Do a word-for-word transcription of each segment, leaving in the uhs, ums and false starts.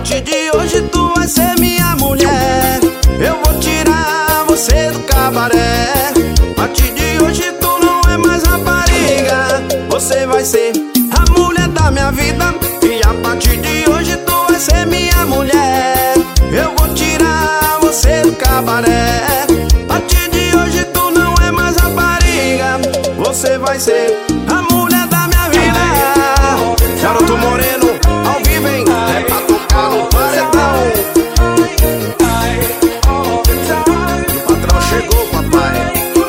partir de hoje tu vai ser minha mulher. Eu vou tirar você do cabaré. A partir de hoje tu não é mais rapariga, você vai ser a mulher da minha vida. E a partir de hoje tu vai ser minha mulher. Eu vou tirar você do cabaré. A partir de hoje tu não é mais rapariga, você vai ser a mulher da minha vida. Garoto Moreno, ao vivo, hein? É pra tocar no paredão. O patrão chegou, papai.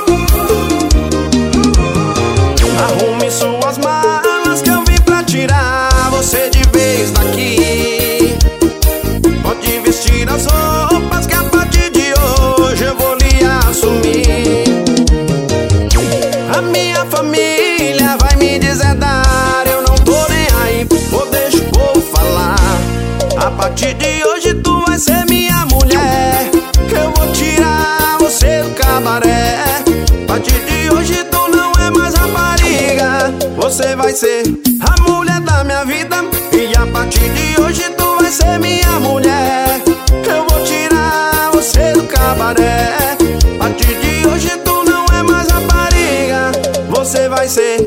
Arrume suas malas que eu vim pra tirar você de vez daqui. Pode vestir as roupas que a partir de hoje eu vou lhe assumir. A minha família vai me deserdar, eu não tô nem aí, ou deixa o povo falar. A partir de hoje tu vai ser minha mulher. Eu vou tirar você do cabaré. A partir de hoje tu não é mais rapariga, você vai ser a mulher da minha vida. E a partir de hoje tu vai ser minha mulher. Eu vou tirar você do cabaré. A partir de hoje tu não é mais rapariga, você vai ser